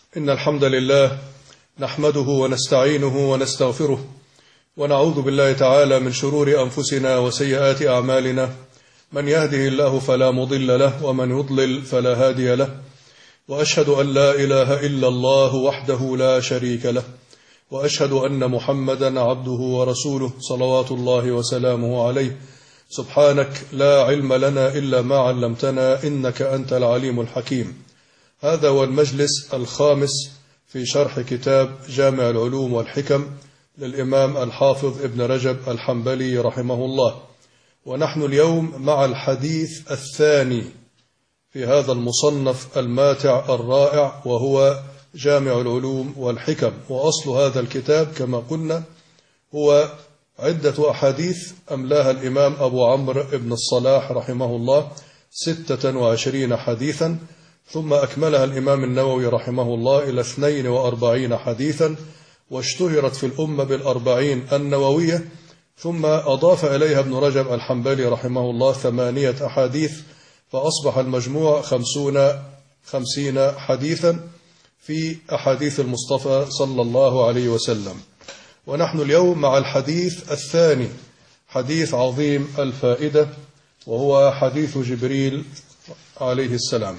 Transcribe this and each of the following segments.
إن الحمد لله نحمده ونستعينه ونستغفره ونعوذ بالله تعالى من شرور أنفسنا وسيئات أعمالنا، من يهده الله فلا مضل له ومن يضلل فلا هادي له، وأشهد أن لا إله إلا الله وحده لا شريك له، وأشهد أن محمدا عبده ورسوله صلوات الله وسلامه عليه. سبحانك لا علم لنا إلا ما علمتنا إنك أنت العليم الحكيم. هذا هو المجلس الخامس في شرح كتاب جامع العلوم والحكم للإمام الحافظ ابن رجب الحنبلي رحمه الله، ونحن اليوم مع الحديث الثاني في هذا المصنف الماتع الرائع، وهو جامع العلوم والحكم. وأصل هذا الكتاب كما قلنا هو عدة أحاديث أملاها الإمام أبو عمرو بن الصلاح رحمه الله 26 حديثا، ثم أكملها الإمام النووي رحمه الله إلى 42 حديثا، واشتهرت في الأمة بالأربعين النووية، ثم أضاف إليها ابن رجب الحنبلي رحمه الله 8 أحاديث، فأصبح المجموع 50 حديثا في أحاديث المصطفى صلى الله عليه وسلم. ونحن اليوم مع الحديث الثاني، حديث عظيم الفائدة، وهو حديث جبريل عليه السلام.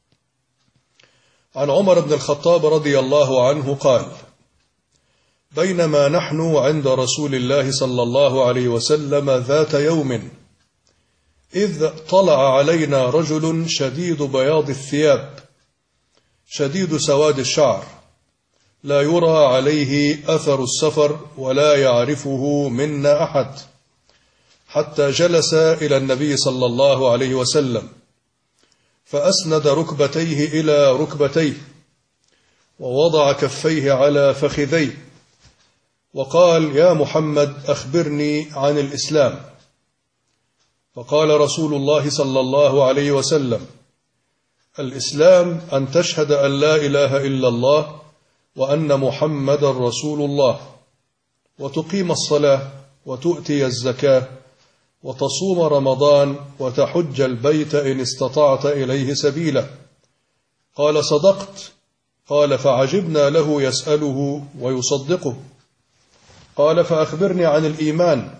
عن عمر بن الخطاب رضي الله عنه قال: بينما نحن عند رسول الله صلى الله عليه وسلم ذات يوم إذ طلع علينا رجل شديد بياض الثياب شديد سواد الشعر، لا يرى عليه أثر السفر ولا يعرفه منا أحد، حتى جلس إلى النبي صلى الله عليه وسلم فأسند ركبتيه إلى ركبتيه ووضع كفيه على فخذيه وقال: يا محمد أخبرني عن الإسلام. فقال رسول الله صلى الله عليه وسلم: الإسلام أن تشهد أن لا إله إلا الله وأن محمد رسول الله، وتقيم الصلاة وتؤتي الزكاة وتصوم رمضان وتحج البيت إن استطعت إليه سبيلا. قال: صدقت. قال: فعجبنا له يسأله ويصدقه. قال: فأخبرني عن الإيمان.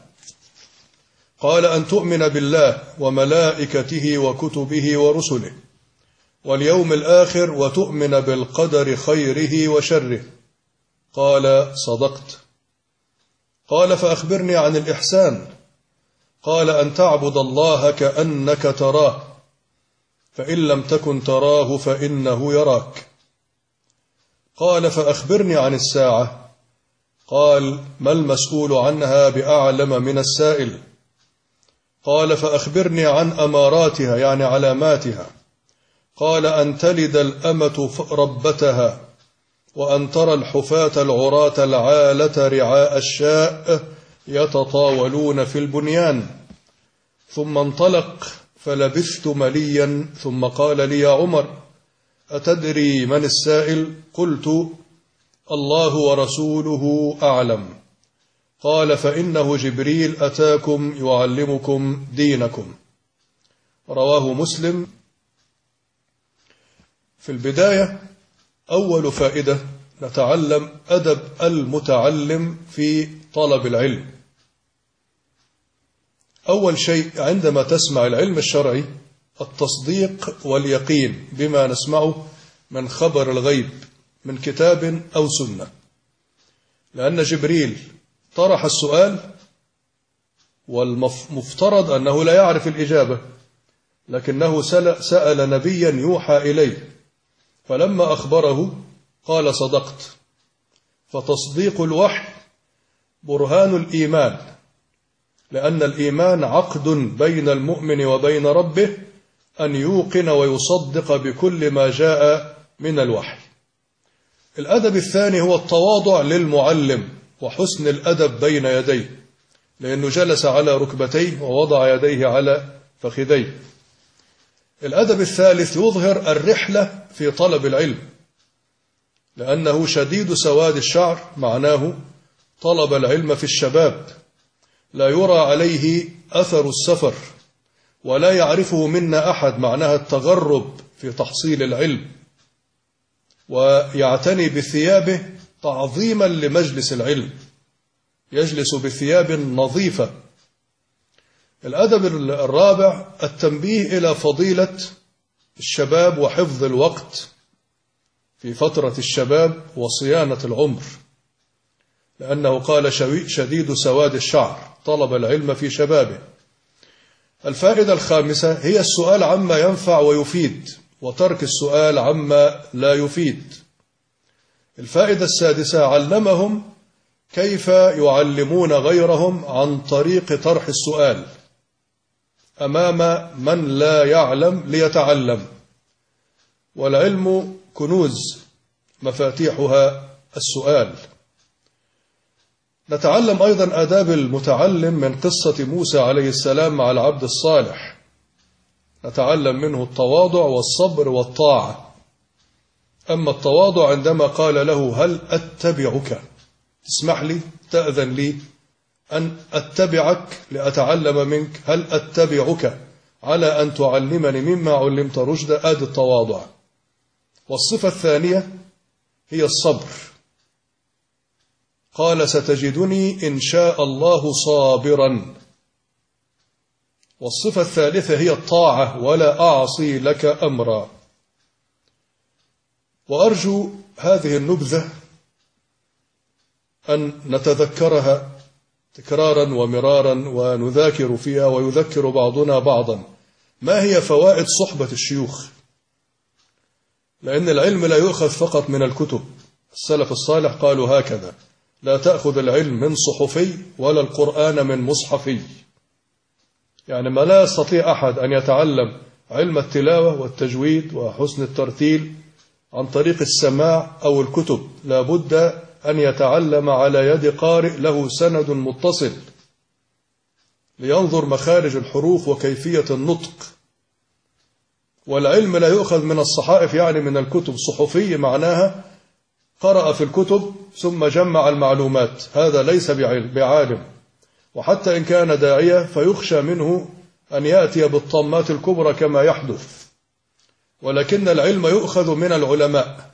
قال: أن تؤمن بالله وملائكته وكتبه ورسله واليوم الآخر وتؤمن بالقدر خيره وشره. قال: صدقت. قال: فأخبرني عن الإحسان. قال: أن تعبد الله كأنك تراه، فإن لم تكن تراه فإنه يراك. قال: فأخبرني عن الساعة. قال: ما المسؤول عنها بأعلم من السائل. قال: فأخبرني عن أماراتها، يعني علاماتها. قال: أن تلد الأمة ربتها، وأن ترى الحفاة العراة العالة رعاء الشاء يتطاولون في البنيان. ثم انطلق فلبثت مليا، ثم قال لي: يا عمر، أتدري من السائل؟ قلت: الله ورسوله أعلم. قال: فإنه جبريل أتاكم يعلمكم دينكم. رواه مسلم. في البداية أول فائدة نتعلم أدب المتعلم في طلب العلم. أول شيء عندما تسمع العلم الشرعي التصديق واليقين بما نسمعه من خبر الغيب من كتاب أو سنة، لأن جبريل طرح السؤال والمفترض أنه لا يعرف الإجابة، لكنه سأل نبيا يوحى إليه، فلما أخبره قال: صدقت. فتصديق الوحي برهان الإيمان، لأن الإيمان عقد بين المؤمن وبين ربه، أن يوقن ويصدق بكل ما جاء من الوحي. الأدب الثاني هو التواضع للمعلم وحسن الأدب بين يديه، لأنه جلس على ركبتيه ووضع يديه على فخذيه. الأدب الثالث يظهر الرحلة في طلب العلم، لأنه شديد سواد الشعر، معناه طلب العلم في الشباب، لا يرى عليه أثر السفر ولا يعرفه منا أحد، معناها التغرب في تحصيل العلم. ويعتني بثيابه تعظيما لمجلس العلم، يجلس بثياب نظيفة. الأدب الرابع التنبيه إلى فضيلة الشباب وحفظ الوقت في فترة الشباب وصيانة العمر، لأنه قال شديد سواد الشعر طلب العلم في شبابه. الفائدة الخامسة هي السؤال عما ينفع ويفيد وترك السؤال عما لا يفيد. الفائدة السادسة علمهم كيف يعلمون غيرهم عن طريق طرح السؤال أمام من لا يعلم ليتعلم. والعلم كنوز مفاتيحها السؤال. نتعلم أيضا آداب المتعلم من قصة موسى عليه السلام مع العبد الصالح، نتعلم منه التواضع والصبر والطاعة. أما التواضع عندما قال له هل أتبعك، تسمح لي، تأذن لي أن أتبعك لأتعلم منك، هل أتبعك على أن تعلمني مما علمت رشدا، آدي التواضع. والصفة الثانية هي الصبر، قال ستجدني إن شاء الله صابرا. والصفة الثالثة هي الطاعة، ولا أعصي لك أمرا. وأرجو هذه النبذة أن نتذكرها تكرارا ومرارا ونذاكر فيها ويذكر بعضنا بعضا. ما هي فوائد صحبة الشيوخ؟ لأن العلم لا يؤخذ فقط من الكتب. السلف الصالح قالوا هكذا: لا تأخذ العلم من صحفي ولا القرآن من مصحفي. يعني ما لا يستطيع أحد أن يتعلم علم التلاوة والتجويد وحسن الترتيل عن طريق السماع أو الكتب، لا بد أن يتعلم على يد قارئ له سند متصل لينظر مخارج الحروف وكيفية النطق. والعلم لا يؤخذ من الصحائف، يعني من الكتب. صحفي معناها قرأ في الكتب ثم جمع المعلومات، هذا ليس بعالم. وحتى إن كان داعية فيخشى منه أن يأتي بالطامات الكبرى كما يحدث. ولكن العلم يؤخذ من العلماء،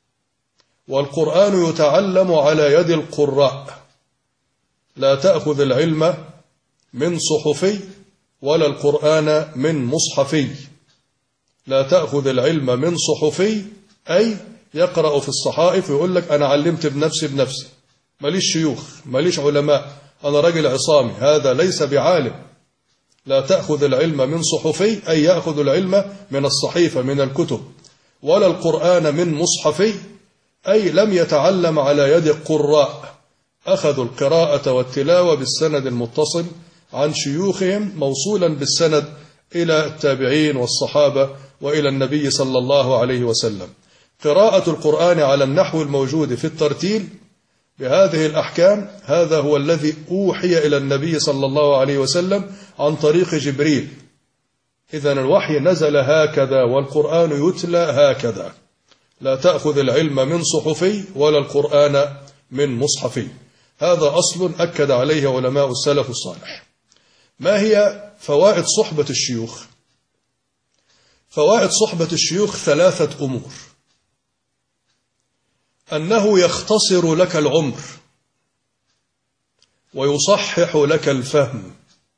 والقرآن يتعلم على يد القراء. لا تأخذ العلم من صحفي ولا القرآن من مصحفي. لا تأخذ العلم من صحفي أي يقرأ في الصحائف ويقول لك أنا علمت بنفسي ماليش شيوخ ماليش علماء، أنا رجل عصامي، هذا ليس بعالم. لا تأخذ العلم من صحفي أي يأخذ العلم من الصحيفة من الكتب، ولا القرآن من مصحفي أي لم يتعلم على يد القراء، أخذوا القراءة والتلاوة بالسند المتصل عن شيوخهم موصولا بالسند إلى التابعين والصحابة وإلى النبي صلى الله عليه وسلم. قراءة القرآن على النحو الموجود في الترتيل بهذه الأحكام هذا هو الذي أوحي إلى النبي صلى الله عليه وسلم عن طريق جبريل. إذن الوحي نزل هكذا والقرآن يتلى هكذا. لا تأخذ العلم من صحفي ولا القرآن من مصحفي. هذا أصل أكد عليه علماء السلف الصالح. ما هي فوائد صحبة الشيوخ؟ فوائد صحبة الشيوخ 3 أمور: أنه يختصر لك العمر ويصحح لك الفهم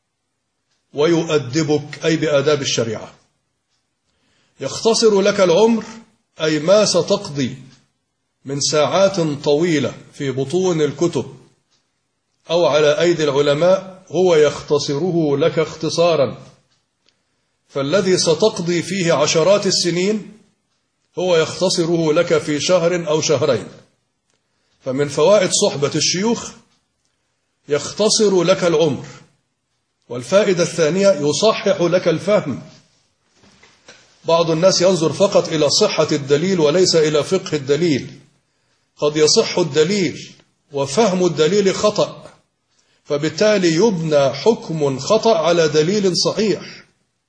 ويؤدبك، أي بآداب الشريعة. يختصر لك العمر أي ما ستقضي من ساعات طويلة في بطون الكتب أو على أيدي العلماء هو يختصره لك اختصارا، فالذي ستقضي فيه عشرات السنين هو يختصره لك في شهر أو شهرين. فمن فوائد صحبة الشيوخ يختصر لك العمر. والفائدة الثانية يصحح لك الفهم. بعض الناس ينظر فقط إلى صحة الدليل وليس إلى فقه الدليل. قد يصح الدليل وفهم الدليل خطأ، فبالتالي يبنى حكم خطأ على دليل صحيح.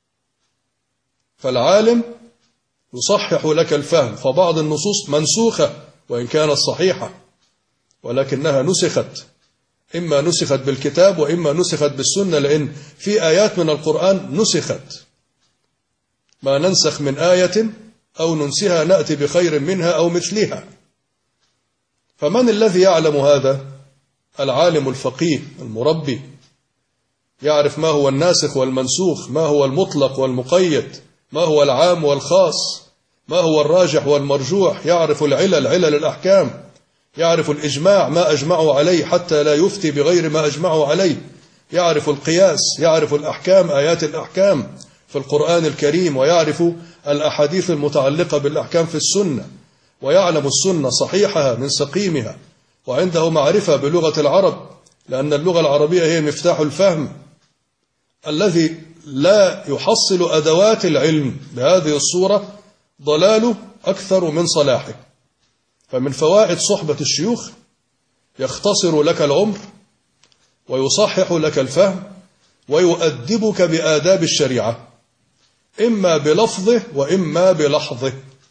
فالعالم يصحح لك الفهم. فبعض النصوص منسوخة وإن كانت صحيحة، ولكنها نسخت، إما نسخت بالكتاب وإما نسخت بالسنة، لأن في آيات من القرآن نسخت. ما ننسخ من آية أو ننسها نأتي بخير منها أو مثلها. فمن الذي يعلم هذا؟ العالم الفقيه المربي، يعرف ما هو الناسخ والمنسوخ، ما هو المطلق والمقيد، ما هو العام والخاص، ما هو الراجح والمرجوح، يعرف علل الأحكام، يعرف الإجماع ما أجمعوا عليه حتى لا يفتي بغير ما أجمعوا عليه، يعرف القياس، يعرف الأحكام آيات الأحكام في القرآن الكريم، ويعرف الأحاديث المتعلقة بالأحكام في السنة، ويعلم السنة صحيحها من سقيمها، وعنده معرفة بلغة العرب، لأن اللغة العربية هي مفتاح الفهم الذي لا يحصل أدوات العلم بهذه الصورة ضلاله أكثر من صلاحه. فمن فوائد صحبة الشيوخ يختصر لك العمر، ويصحح لك الفهم، ويؤدبك بآداب الشريعة، إما بلفظه وإما بلحظه.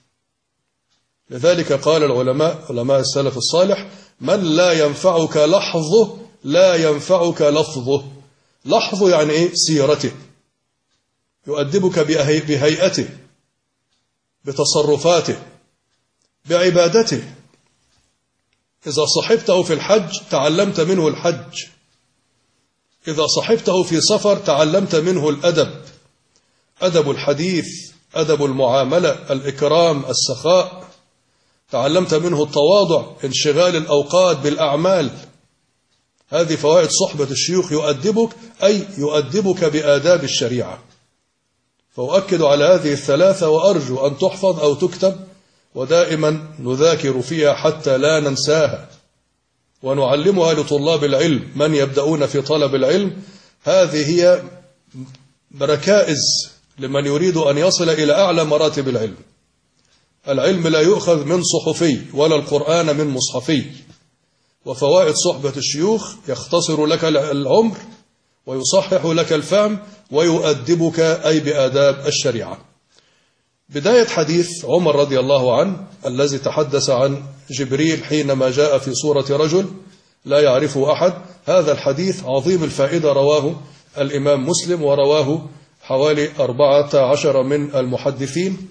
لذلك قال العلماء، علماء السلف الصالح: من لا ينفعك لحظه لا ينفعك لفظه. لحظه يعني إيه؟ سيرته، يؤدبك بهيئته، بتصرفاته، بعبادته. إذا صحبته في الحج تعلمت منه الحج، إذا صحبته في سفر تعلمت منه الأدب، أدب الحديث، أدب المعاملة، الإكرام، السخاء، تعلمت منه التواضع، انشغال الأوقات بالأعمال. هذه فوائد صحبة الشيوخ، يؤدبك أي يؤدبك بآداب الشريعة. فأؤكد على هذه الثلاثة، وأرجو أن تحفظ أو تكتب، ودائما نذاكر فيها حتى لا ننساها، ونعلمها لطلاب العلم من يبدأون في طلب العلم. هذه هي ركائز لمن يريد أن يصل إلى أعلى مراتب العلم. العلم لا يؤخذ من صحفي، ولا القرآن من مصحفي. وفوائد صحبة الشيوخ: يختصر لك العمر، ويصحح لك الفهم، ويؤدبك أي بآداب الشريعة. بداية حديث عمر رضي الله عنه الذي تحدث عن جبريل حينما جاء في صورة رجل لا يعرفه أحد. هذا الحديث عظيم الفائدة، رواه الإمام مسلم، ورواه حوالي 14 من المحدثين،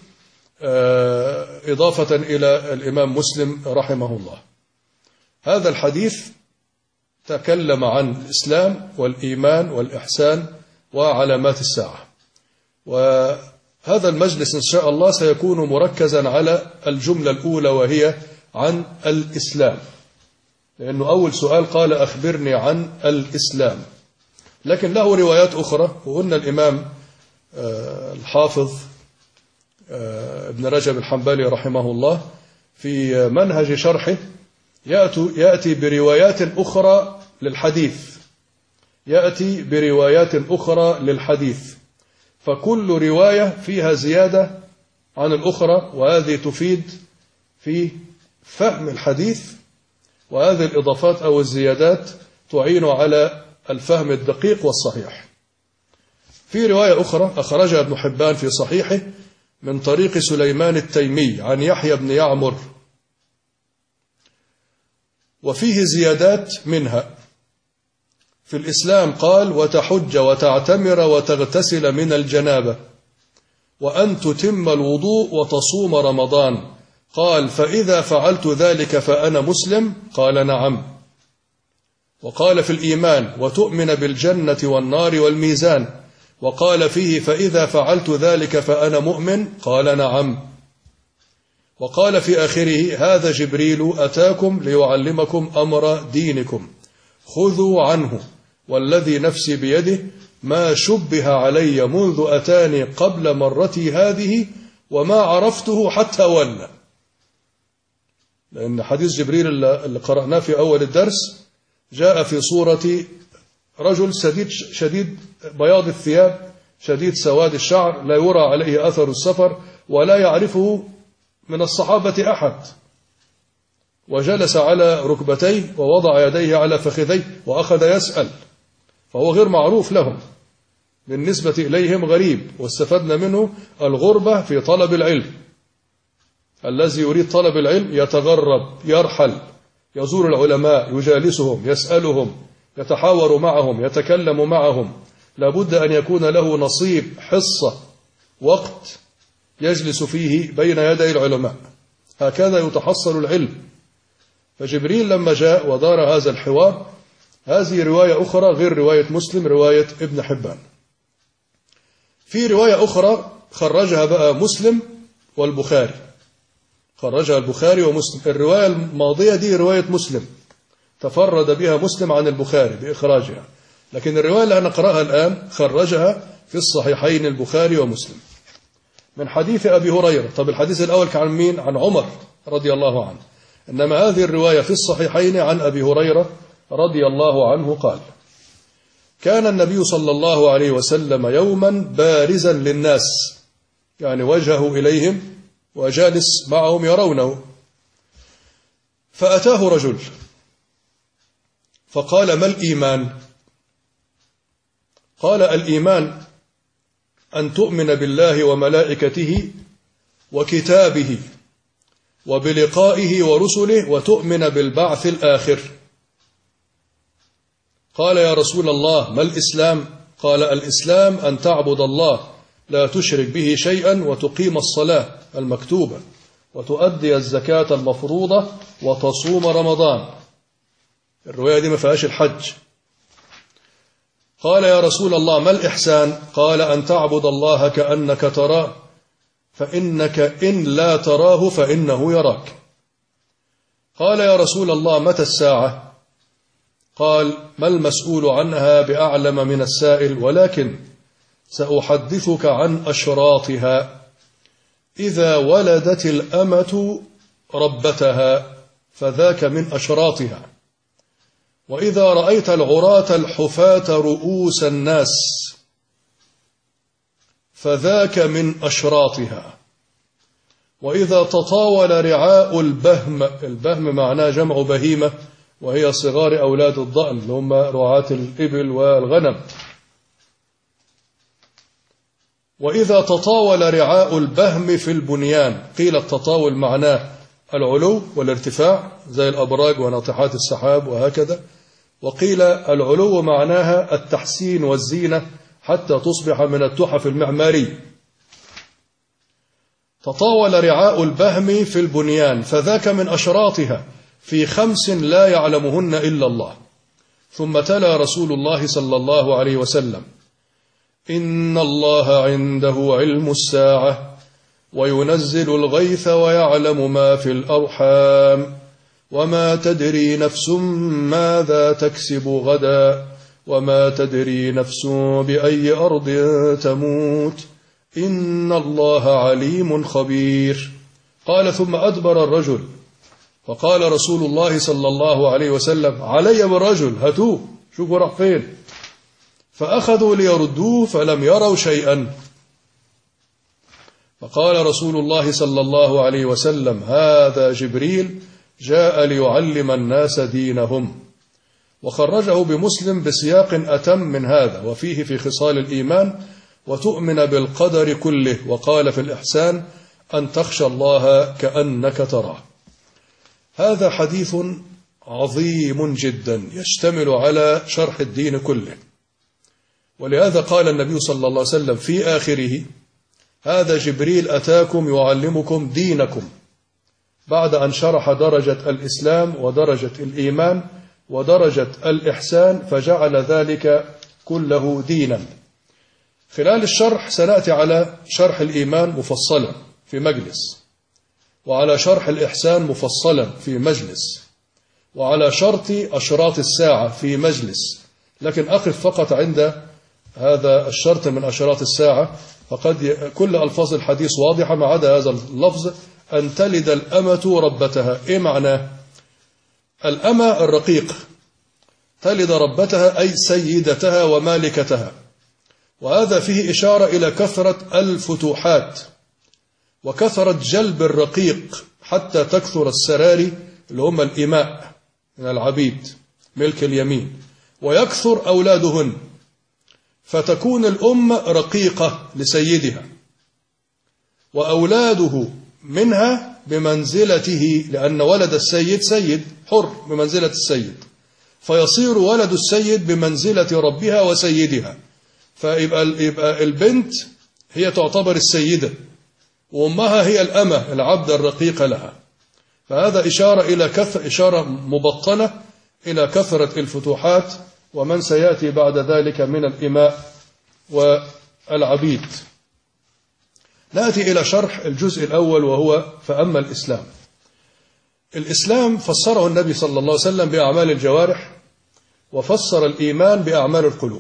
إضافة إلى الإمام مسلم رحمه الله. هذا الحديث تكلم عن الإسلام والإيمان والإحسان وعلامات الساعة. وهذا المجلس إن شاء الله سيكون مركزا على الجملة الأولى، وهي عن الإسلام، لأنه أول سؤال قال: أخبرني عن الإسلام. لكن له روايات أخرى، وقلنا الإمام الحافظ ابن رجب الحنبلي رحمه الله في منهج شرحه يأتي بروايات أخرى للحديث، يأتي بروايات أخرى للحديث، فكل رواية فيها زيادة عن الأخرى، وهذه تفيد في فهم الحديث، وهذه الإضافات أو الزيادات تعين على الفهم الدقيق والصحيح. في رواية أخرى أخرجها ابن حبان في صحيحه من طريق سليمان التيمي عن يحيى بن يعمر، وفيه زيادات منها. في الإسلام قال: وتحج وتعتمر وتغتسل من الجنابة، وأن تتم الوضوء وتصوم رمضان. قال: فإذا فعلت ذلك فأنا مسلم؟ قال: نعم. وقال في الإيمان: وتؤمن بالجنة والنار والميزان. وقال فيه: فإذا فعلت ذلك فأنا مؤمن؟ قال: نعم. وقال في آخره: هذا جبريل أتاكم ليعلمكم أمر دينكم، خذوا عنه، والذي نفسي بيده ما شبه علي منذ أتاني قبل مرتي هذه، وما عرفته حتى ولى. لأن حديث جبريل اللي قرأناه في أول الدرس جاء في صورة رجل شديد بياض الثياب، شديد سواد الشعر، لا يرى عليه أثر السفر، ولا يعرفه من الصحابة أحد، وجلس على ركبتيه ووضع يديه على فخذيه وأخذ يسأل، فهو غير معروف لهم، بالنسبة إليهم غريب. واستفدنا منه الغربة في طلب العلم. الذي يريد طلب العلم يتغرب، يرحل، يزور العلماء، يجالسهم، يسألهم، يتحاور معهم، يتكلم معهم. لابد أن يكون له نصيب، حصة، وقت يجلس فيه بين يدي العلماء. هكذا يتحصل العلم. فجبريل لما جاء ودار هذا الحوار، هذه رواية أخرى غير رواية مسلم، رواية ابن حبان. في رواية أخرى خرجها بقى مسلم والبخاري، خرجها البخاري ومسلم. الرواية الماضية دي رواية مسلم، تفرد بها مسلم عن البخاري بإخراجها، لكن الرواية اللي هنقرأها الآن خرجها في الصحيحين البخاري ومسلم من حديث أبي هريرة. طب الحديث الأول كان عن مين؟ عن عمر رضي الله عنه، إنما هذه الرواية في الصحيحين عن أبي هريرة رضي الله عنه قال: كان النبي صلى الله عليه وسلم يوما بارزا للناس، يعني وجهه إليهم وجالس معهم يرونه، فأتاه رجل فقال: ما الإيمان؟ قال: الإيمان أن تؤمن بالله وملائكته وكتابه وبلقائه ورسله وتؤمن بالبعث الآخر. قال: يا رسول الله ما الإسلام؟ قال: الإسلام أن تعبد الله لا تشرك به شيئا وتقيم الصلاة المكتوبة وتؤدي الزكاة المفروضة وتصوم رمضان. الرواية دي ما فيهاش الحج. قال: يا رسول الله ما الإحسان؟ قال: أن تعبد الله كأنك تراه فإنك إن لا تراه فإنه يراك. قال: يا رسول الله متى الساعة؟ قال: ما المسؤول عنها بأعلم من السائل، ولكن سأحدثك عن أشراطها. إذا ولدت الأمة ربتها فذاك من أشراطها، وإذا رأيت العراة الحفاة رؤوس الناس فذاك من أشراطها، وإذا تطاول رعاء البهم، البهم معناه جمع بهيمة وهي صغار أولاد الضأن اللي هم رعاة الإبل والغنم، وإذا تطاول رعاء البهم في البنيان، قيل التطاول معناه العلو والارتفاع زي الأبراج وناطحات السحاب وهكذا، وقيل العلو معناها التحسين والزينة حتى تصبح من التحف المعماري. تطاول رعاء البهم في البنيان فذاك من أشراطها في 5 لا يعلمهن إلا الله. ثم تلا رسول الله صلى الله عليه وسلم: إن الله عنده علم الساعة وينزل الغيث ويعلم ما في الأرحام وما تدري نفس ماذا تكسب غدا وما تدري نفس بأي أرض تموت إن الله عليم خبير. قال: ثم أدبر الرجل، فقال رسول الله صلى الله عليه وسلم: علي بالرجل، هاتوه شوفوا راح فين. فأخذوا ليردوه فلم يروا شيئا. فقال رسول الله صلى الله عليه وسلم: هذا جبريل جاء ليعلم الناس دينهم. وخرجه بمسلم بسياق أتم من هذا، وفيه في خصال الإيمان وتؤمن بالقدر كله، وقال في الإحسان أن تخشى الله كأنك تراه. هذا حديث عظيم جدا يشتمل على شرح الدين كله، ولهذا قال النبي صلى الله عليه وسلم في آخره: هذا جبريل أتاكم يعلمكم دينكم، بعد أن شرح درجة الإسلام ودرجة الإيمان ودرجة الإحسان فجعل ذلك كله دينا. خلال الشرح سنأتي على شرح الإيمان مفصلا في مجلس، وعلى شرح الإحسان مفصلا في مجلس، وعلى شرط أشراط الساعة في مجلس، لكن أقف فقط عند هذا الشرط من أشراط الساعة، فقد كل ألفاظ الحديث واضحة ما عدا هذا اللفظ: أن تلد الأمة ربتها. إيه معناه؟ الأمة الرقيق تلد ربتها أي سيدتها ومالكتها، وهذا فيه إشارة إلى كثرة الفتوحات وكثرة جلب الرقيق حتى تكثر السراري اللي هم الإماء من العبيد ملك اليمين، ويكثر أولادهن، فتكون الأم رقيقة لسيدها، وأولاده منها بمنزلته، لأن ولد السيد سيد حر بمنزلة السيد، فيصير ولد السيد بمنزلة ربها وسيدها، فيبقى البنت هي تعتبر السيدة، وأمها هي الأمة العبد الرقيق لها. فهذا إشارة مبطنة إلى كثرة الفتوحات ومن سيأتي بعد ذلك من الإماء والعبيد. نأتي إلى شرح الجزء الأول وهو فأما الإسلام. الإسلام فسره النبي صلى الله عليه وسلم بأعمال الجوارح، وفسر الإيمان بأعمال القلوب.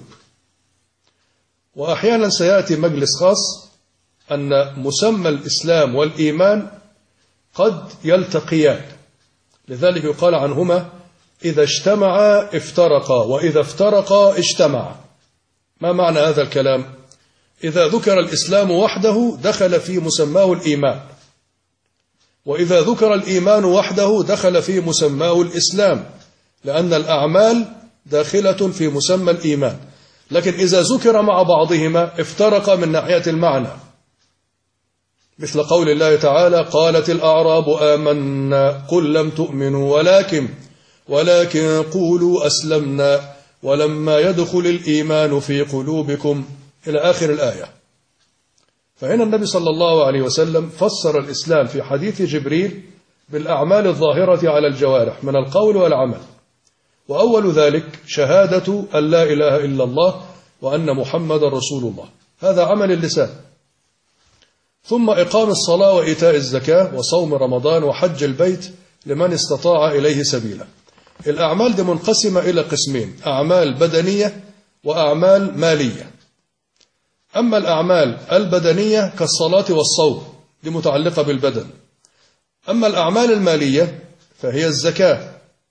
وأحيانا سيأتي مجلس خاص أن مسمى الإسلام والإيمان قد يلتقيان، لذلك يقال عنهما إذا اجتمعا افترقا وإذا افترقا اجتمعا. ما معنى هذا الكلام؟ إذا ذكر الإسلام وحده دخل في مسماه الإيمان، وإذا ذكر الإيمان وحده دخل في مسماه الإسلام، لأن الأعمال داخلة في مسمى الإيمان. لكن إذا ذكر مع بعضهما افترق من ناحية المعنى، مثل قول الله تعالى قالت الأعراب آمنا قل لم تؤمنوا ولكن قولوا أسلمنا ولما يدخل الإيمان في قلوبكم إلى آخر الآية. فهنا النبي صلى الله عليه وسلم فسر الإسلام في حديث جبريل بالأعمال الظاهرة على الجوارح من القول والعمل، وأول ذلك شهادة أن لا إله إلا الله وأن محمد رسول الله، هذا عمل اللسان. ثم إقام الصلاة وإيتاء الزكاة وصوم رمضان وحج البيت لمن استطاع إليه سبيلا. الأعمال دي منقسمة إلى قسمين: أعمال بدنية وأعمال مالية. أما الأعمال البدنية كالصلاة والصوم دي متعلقة بالبدن. أما الأعمال المالية فهي الزكاة.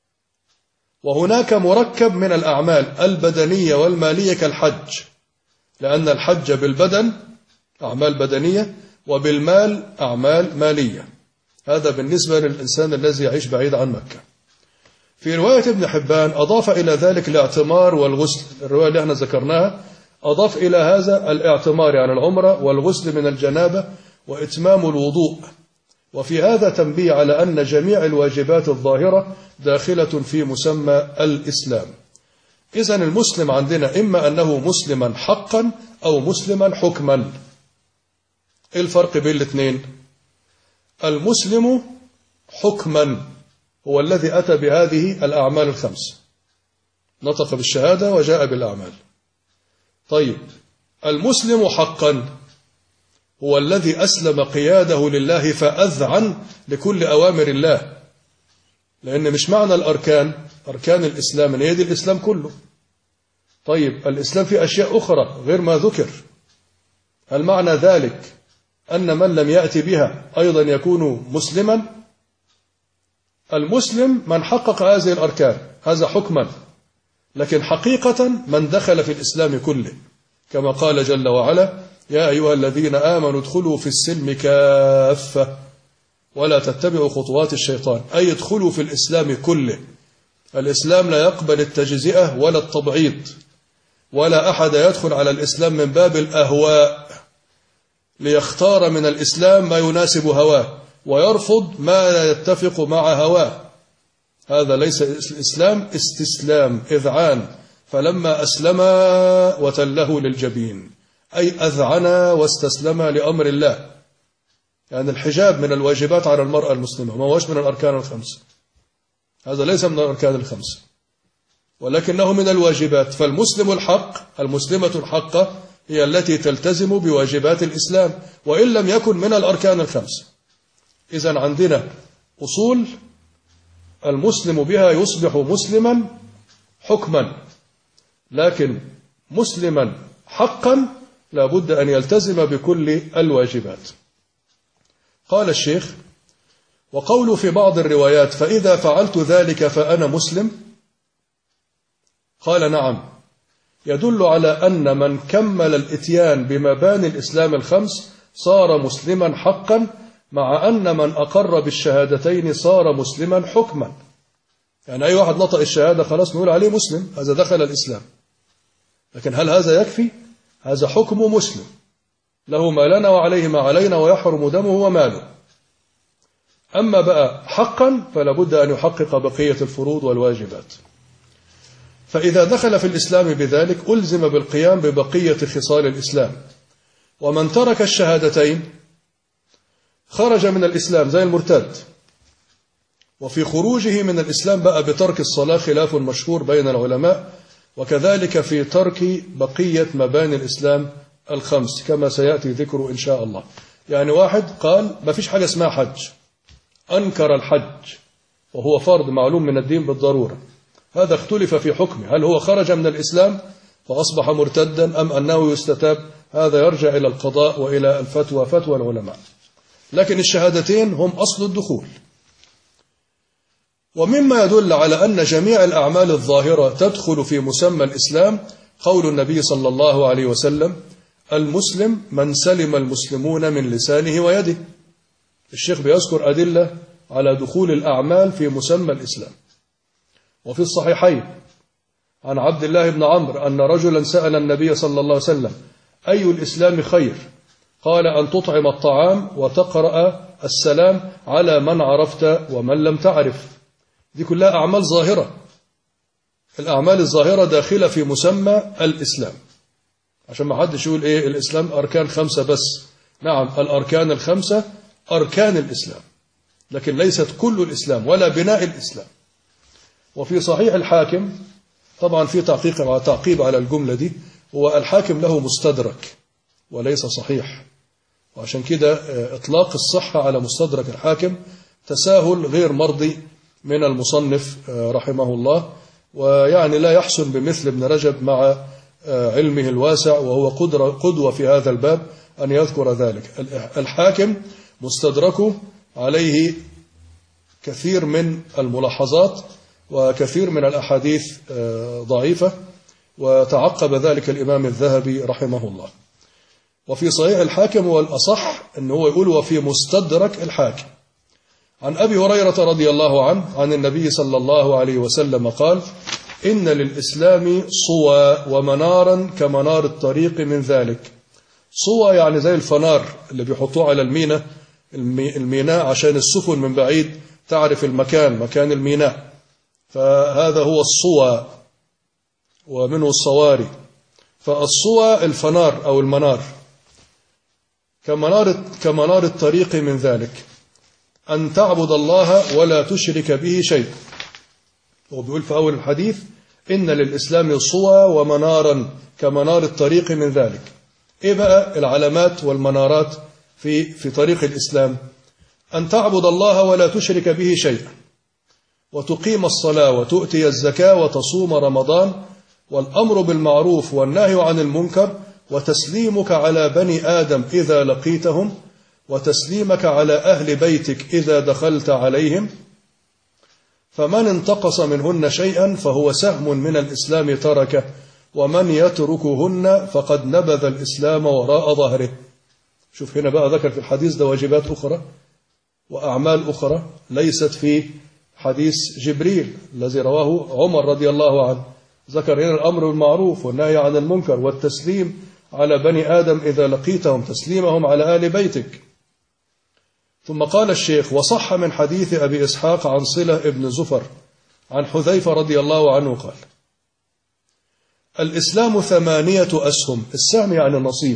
وهناك مركب من الأعمال البدنية والمالية كالحج، لأن الحج بالبدن أعمال بدنية وبالمال أعمال مالية. هذا بالنسبة للإنسان الذي يعيش بعيد عن مكة. في رواية ابن حبان أضاف إلى ذلك الاعتمار والغسل، الرواية اللي احنا ذكرناها أضاف إلى هذا الاعتمار يعني العمرة والغسل من الجنابة وإتمام الوضوء. وفي هذا تنبيه على أن جميع الواجبات الظاهرة داخلة في مسمى الإسلام. إذن المسلم عندنا إما أنه مسلما حقا أو مسلما حكما. إيه الفرق بين الاثنين؟ المسلم حكما هو الذي أتى بهذه الأعمال الخمس، نطق بالشهادة وجاء بالأعمال. طيب، المسلم حقا هو الذي أسلم قياده لله فأذعن لكل أوامر الله، لأن مش معنى الأركان أركان الإسلام أن يدي الإسلام كله. طيب، الإسلام في أشياء أخرى غير ما ذكر، هل معنى ذلك أن من لم يأتي بها أيضا يكون مسلما؟ المسلم من حقق هذه الأركان، هذا حكما، لكن حقيقة من دخل في الإسلام كله، كما قال جل وعلا يا أيها الذين آمنوا ادخلوا في السلم كافة ولا تتبعوا خطوات الشيطان، أي ادخلوا في الإسلام كله. الإسلام لا يقبل التجزئة ولا التبعيض، ولا أحد يدخل على الإسلام من باب الأهواء ليختار من الإسلام ما يناسب هواه ويرفض ما لا يتفق مع هواه. هذا ليس الإسلام، استسلام إذعان. فلما أسلم وتله للجبين، أي أذعن واستسلم لأمر الله. يعني الحجاب من الواجبات على المرأة المسلمة، ما هوش من الأركان الخمس، هذا ليس من الأركان الخمس ولكنه من الواجبات. فالمسلم الحق، المسلمة الحقة هي التي تلتزم بواجبات الإسلام وإن لم يكن من الأركان الخمس. إذن عندنا أصول المسلم بها يصبح مسلما حكما، لكن مسلما حقا لا بد أن يلتزم بكل الواجبات. قال الشيخ: وقول في بعض الروايات فإذا فعلت ذلك فأنا مسلم، قال نعم، يدل على أن من كمل الإتيان بمباني الإسلام الخمس صار مسلما حقا، مع أن من أقر بالشهادتين صار مسلما حكما. يعني أي واحد نطق الشهادة خلاص نقول عليه مسلم، هذا دخل الإسلام. لكن هل هذا يكفي؟ هذا حكم مسلم، له ما لنا وعليه ما علينا ويحرم دمه وماله. أما بقى حقا فلا بد أن يحقق بقية الفروض والواجبات. فإذا دخل في الإسلام بذلك ألزم بالقيام ببقية خصال الإسلام. ومن ترك الشهادتين خرج من الإسلام زي المرتد. وفي خروجه من الإسلام بقى بترك الصلاة خلاف مشهور بين العلماء، وكذلك في ترك بقية مباني الإسلام الخمس كما سيأتي ذكره إن شاء الله. يعني واحد قال ما فيش حاجة اسمها حج، أنكر الحج وهو فرض معلوم من الدين بالضرورة، هذا اختلف في حكمه، هل هو خرج من الإسلام فأصبح مرتدا أم أنه يستتاب؟ هذا يرجع إلى القضاء وإلى الفتوى، فتوى العلماء. لكن الشهادتين هم أصل الدخول. ومما يدل على أن جميع الأعمال الظاهرة تدخل في مسمى الإسلام قول النبي صلى الله عليه وسلم: المسلم من سلم المسلمون من لسانه ويده. الشيخ بيذكر أدلة على دخول الأعمال في مسمى الإسلام. وفي الصحيحين عن عبد الله بن عمرو أن رجلا سأل النبي صلى الله عليه وسلم: أي الإسلام خير؟ قال: أن تطعم الطعام وتقرأ السلام على من عرفت ومن لم تعرف. دي كلها أعمال ظاهرة. الأعمال الظاهرة داخلة في مسمى الإسلام، عشان ما حدش يقول إيه الإسلام أركان 5 بس. نعم، الأركان 5 أركان الإسلام، لكن ليست كل الإسلام ولا بناء الإسلام. وفي صحيح الحاكم، طبعا في تعقيب على الجملة دي، هو الحاكم له مستدرك وليس صحيح، وعشان كده إطلاق الصحة على مستدرك الحاكم تساهل غير مرضي من المصنف رحمه الله، ويعني لا يحسن بمثل ابن رجب مع علمه الواسع وهو قدوة في هذا الباب أن يذكر ذلك. الحاكم مستدركه عليه كثير من الملاحظات وكثير من الأحاديث ضعيفة، وتعقب ذلك الإمام الذهبي رحمه الله. وفي صحيح الحاكم هو الأصح أنه هو يقول وفي مستدرك الحاكم. عن أبي هريرة رضي الله عنه عن النبي صلى الله عليه وسلم قال: إن للإسلام صوى ومنارا كمنار الطريق من ذلك. صوى يعني زي الفنار اللي بيحطوه على الميناء عشان السفن من بعيد تعرف مكان الميناء، فهذا هو الصوى، ومنه الصواري. فالصوى الفنار أو المنار، كمنار الطريق من ذلك أن تعبد الله ولا تشرك به شيء. وبيقول في أول الحديث: إن للإسلام صوى ومنارا كمنار الطريق من ذلك. إيه بقى العلامات والمنارات في طريق الإسلام؟ أن تعبد الله ولا تشرك به شيئا، وتقيم الصلاة وتؤتي الزكاة وتصوم رمضان، والأمر بالمعروف والنهي عن المنكر، وتسليمك على بني آدم إذا لقيتهم، وتسليمك على أهل بيتك إذا دخلت عليهم، فمن انتقص منهن شيئا فهو سهم من الإسلام تركه، ومن يتركهن فقد نبذ الإسلام وراء ظهره. شوف هنا بقى ذكر في الحديث ده واجبات أخرى وأعمال أخرى ليست في حديث جبريل الذي رواه عمر رضي الله عنه. ذكر هنا الأمر بالمعروف والنهي عن المنكر والتسليم على بني آدم إذا لقيتهم، تسليمهم على آل بيتك. ثم قال الشيخ: وصح من حديث أبي إسحاق عن صلة ابن زفر عن حذيفة رضي الله عنه قال: الإسلام 8 أسهم. السهم يعني نصيب.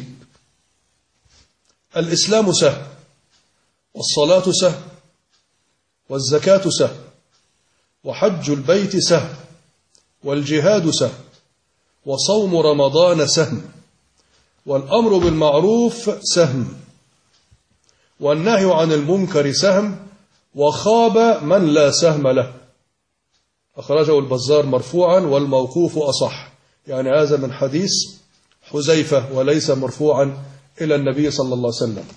الإسلام سهم، والصلاة سهم، والزكاة سهم، وحج البيت سهم، والجهاد سهم، وصوم رمضان سهم، والأمر بالمعروف سهم، والنهي عن المنكر سهم، وخاب من لا سهم له. أخرجه البزار مرفوعا والموقوف أصح، يعني هذا من حديث حذيفة وليس مرفوعا إلى النبي صلى الله عليه وسلم.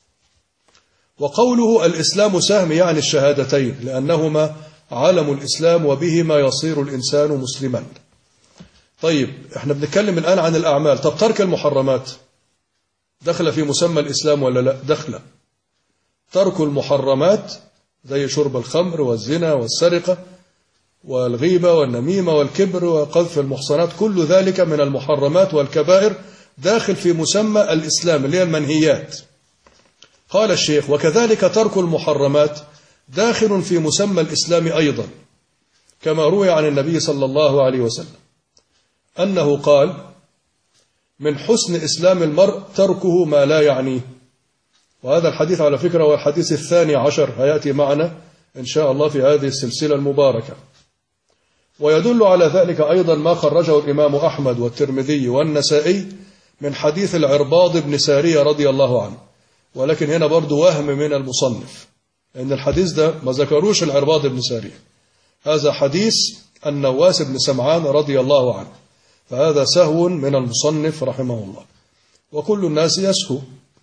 وقوله الإسلام سهم يعني الشهادتين، لأنهما علم الإسلام وبهما يصير الإنسان مسلما. طيب احنا بنتكلم الآن عن الأعمال. طب ترك المحرمات دخل في مسمى الإسلام ولا لا؟ دخل. ترك المحرمات زي شرب الخمر والزنا والسرقة والغيبة والنميمة والكبر وقذف المحصنات، كل ذلك من المحرمات والكبائر داخل في مسمى الإسلام اللي هي المنهيات. قال الشيخ: وكذلك ترك المحرمات داخل في مسمى الإسلام أيضا، كما روي عن النبي صلى الله عليه وسلم أنه قال: من حسن إسلام المرء تركه ما لا يعنيه. وهذا الحديث على فكرة هو الحديث 12 هيأتي معنا إن شاء الله في هذه السلسلة المباركة. ويدل على ذلك أيضا ما خرجه الإمام أحمد والترمذي والنسائي من حديث العرباض بن سارية رضي الله عنه، ولكن هنا برضو وهم من المصنف، لأن الحديث ده ما ذكروش العرباض بن سارية، هذا حديث النواس بن سمعان رضي الله عنه، فهذا سهو من المصنف رحمه الله، وكل الناس يسهو.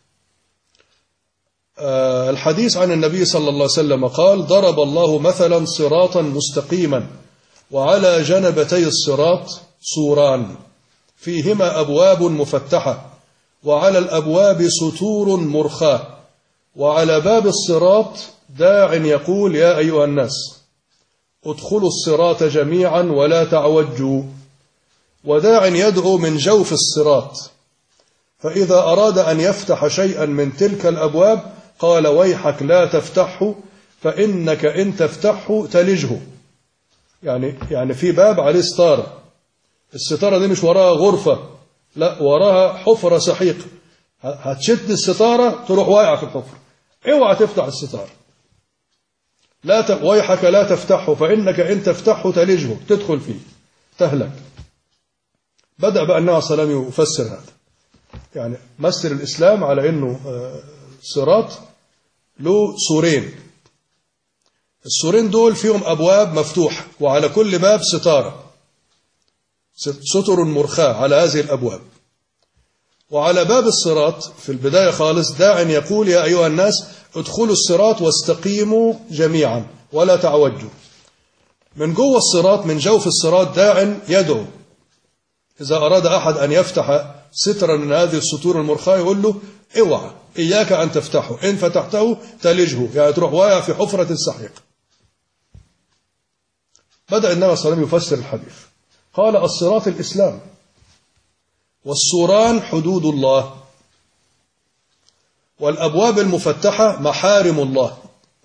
الحديث عن النبي صلى الله عليه وسلم قال: ضرب الله مثلا صراطا مستقيما وعلى جنبتي الصراط سوران فيهما أبواب مفتحة وعلى الأبواب ستور مرخاة وعلى باب الصراط داع يقول: يا أيها الناس ادخلوا الصراط جميعا ولا تعوجوا، وداع يدعو من جوف الصراط، فإذا أراد أن يفتح شيئا من تلك الأبواب قال: ويحك لا تفتحه فإنك إن تفتحه تلجه. يعني في باب عليه ستارة، الستارة دي مش وراها غرفة، لا وراها حفرة سحيقة، هتشد الستارة تروح واقعة في الحفرة، اوعى تفتح الستارة. ويحك لا تفتحه فإنك إن تفتحه تلجه، تدخل فيه تهلك. بدأ بقى النبي صلى الله عليه وسلم يفسر هذا، يعني مثل الإسلام على أنه صراط له سورين، السورين دول فيهم أبواب مفتوحة وعلى كل باب ستارة، ستر مرخاة على هذه الأبواب. وعلى باب الصراط في البداية خالص داع يقول: يا أيها الناس ادخلوا الصراط واستقيموا جميعا ولا تعوجوا. من جوه الصراط، من جوف الصراط، داع يدعو، إذا أراد أحد أن يفتح سترا من هذه السطور المرخاة يقول له: اوعى، إياك أن تفتحه، إن فتحته تلجه، يعني تروح واقع في حفرة السحيق. بدأ النبي صلى الله عليه وسلم يفسر الحديث، قال: الصراط الإسلام، والسوران حدود الله، والأبواب المفتحة محارم الله،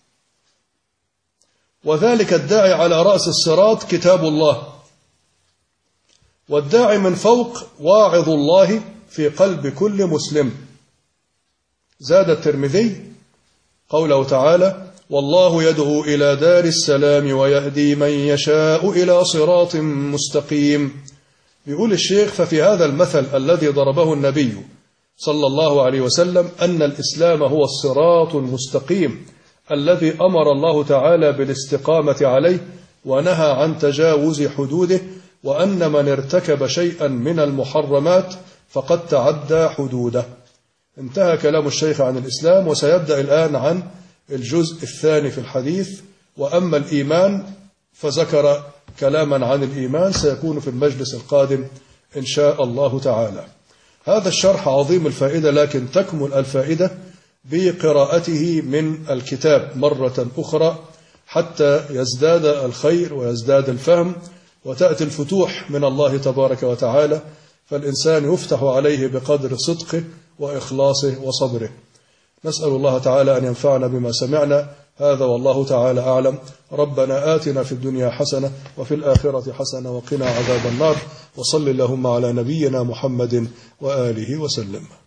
وذلك الداعي على رأس الصراط كتاب الله، والداعي من فوق واعظ الله في قلب كل مسلم. زاد الترمذي قوله تعالى: والله يدعو إلى دار السلام ويهدي من يشاء إلى صراط مستقيم. يقول الشيخ: ففي هذا المثل الذي ضربه النبي صلى الله عليه وسلم أن الإسلام هو الصراط المستقيم الذي أمر الله تعالى بالاستقامة عليه ونهى عن تجاوز حدوده، وأن من ارتكب شيئا من المحرمات فقد تعدى حدوده. انتهى كلام الشيخ عن الإسلام، وسيبدأ الآن عن الجزء الثاني في الحديث. وأما الإيمان فذكر كلاما عن الإيمان سيكون في المجلس القادم إن شاء الله تعالى. هذا الشرح عظيم الفائدة، لكن تكمل الفائدة بقراءته من الكتاب مرة أخرى حتى يزداد الخير ويزداد الفهم وتأتي الفتوح من الله تبارك وتعالى، فالإنسان يفتح عليه بقدر صدقه وإخلاصه وصبره. نسأل الله تعالى أن ينفعنا بما سمعنا. هذا والله تعالى أعلم. ربنا آتنا في الدنيا حسنة وفي الآخرة حسنة وقنا عذاب النار، وصل اللهم على نبينا محمد وآله وسلم.